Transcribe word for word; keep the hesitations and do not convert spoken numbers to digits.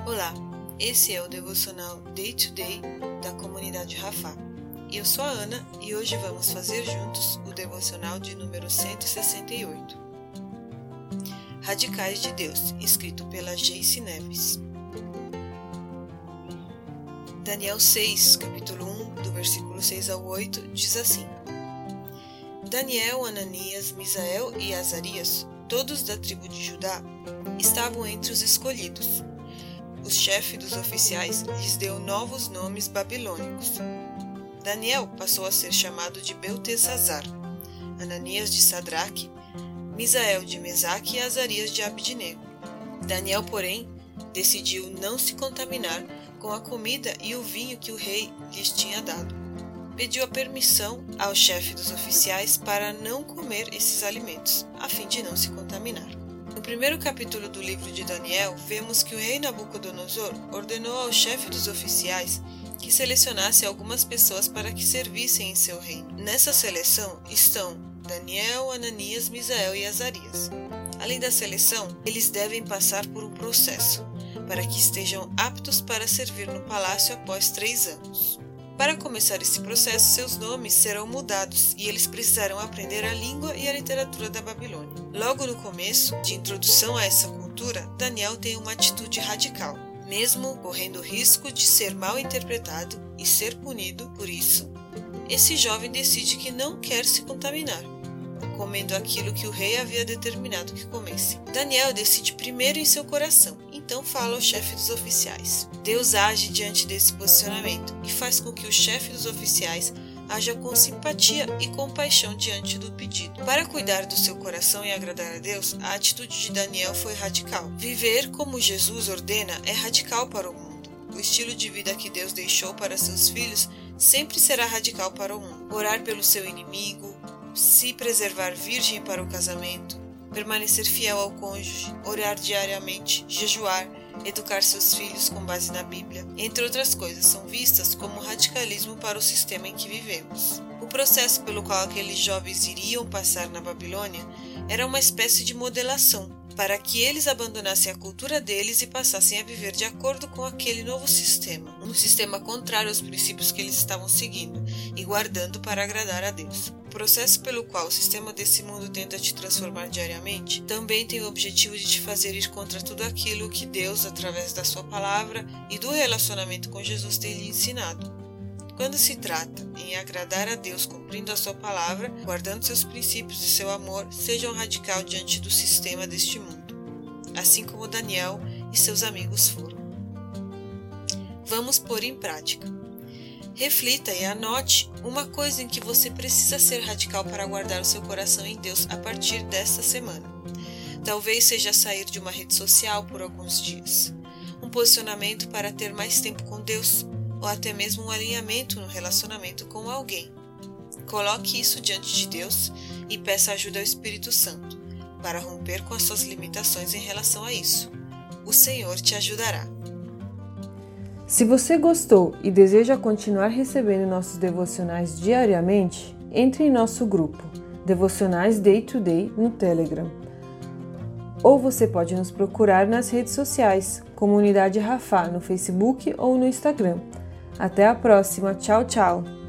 Olá, esse é o Devocional Day to Day da comunidade Rafá. Eu sou a Ana e hoje vamos fazer juntos o Devocional de número cento e sessenta e oito. Radicais de Deus, escrito pela Geice Neves. Daniel seis, capítulo um, do versículo seis ao oito, diz assim: Daniel, Ananias, Misael e Azarias, todos da tribo de Judá, estavam entre os escolhidos. O chefe dos oficiais lhes deu novos nomes babilônicos. Daniel passou a ser chamado de Beltesazar, Ananias de Sadraque, Misael de Mesaque e Azarias de Abidnego. Daniel, porém, decidiu não se contaminar com a comida e o vinho que o rei lhes tinha dado. Pediu a permissão ao chefe dos oficiais para não comer esses alimentos, a fim de não se contaminar. No primeiro capítulo do livro de Daniel, vemos que o rei Nabucodonosor ordenou ao chefe dos oficiais que selecionasse algumas pessoas para que servissem em seu reino. Nessa seleção estão Daniel, Ananias, Misael e Azarias. Além da seleção, eles devem passar por um processo, para que estejam aptos para servir no palácio após três anos. Para começar esse processo, seus nomes serão mudados e eles precisarão aprender a língua e a literatura da Babilônia. Logo no começo, de introdução a essa cultura, Daniel tem uma atitude radical. Mesmo correndo o risco de ser mal interpretado e ser punido por isso, esse jovem decide que não quer se contaminar, comendo aquilo que o rei havia determinado que comesse. Daniel decide primeiro em seu coração, então fala ao chefe dos oficiais. Deus age diante desse posicionamento e faz com que o chefe dos oficiais haja com simpatia e compaixão diante do pedido. Para cuidar do seu coração e agradar a Deus, a atitude de Daniel foi radical. Viver como Jesus ordena é radical para o mundo. O estilo de vida que Deus deixou para seus filhos sempre será radical para o mundo. Orar pelo seu inimigo, se preservar virgem para o casamento, permanecer fiel ao cônjuge, orar diariamente, jejuar, educar seus filhos com base na Bíblia, entre outras coisas, são vistas como radicalismo para o sistema em que vivemos. O processo pelo qual aqueles jovens iriam passar na Babilônia era uma espécie de modelação, para que eles abandonassem a cultura deles e passassem a viver de acordo com aquele novo sistema, um sistema contrário aos princípios que eles estavam seguindo e guardando para agradar a Deus. O processo pelo qual o sistema desse mundo tenta te transformar diariamente também tem o objetivo de te fazer ir contra tudo aquilo que Deus, através da sua palavra e do relacionamento com Jesus, tem lhe ensinado. Quando se trata em agradar a Deus cumprindo a sua palavra, guardando seus princípios e seu amor, seja um radical diante do sistema deste mundo, assim como Daniel e seus amigos foram. Vamos pôr em prática. Reflita e anote uma coisa em que você precisa ser radical para guardar o seu coração em Deus a partir desta semana. Talvez seja sair de uma rede social por alguns dias, um posicionamento para ter mais tempo com Deus, ou até mesmo um alinhamento no relacionamento com alguém. Coloque isso diante de Deus e peça ajuda ao Espírito Santo para romper com as suas limitações em relação a isso. O Senhor te ajudará. Se você gostou e deseja continuar recebendo nossos devocionais diariamente, entre em nosso grupo Devocionais Day to Day no Telegram. Ou você pode nos procurar nas redes sociais, Comunidade Rafá, no Facebook ou no Instagram. Até a próxima. Tchau, tchau!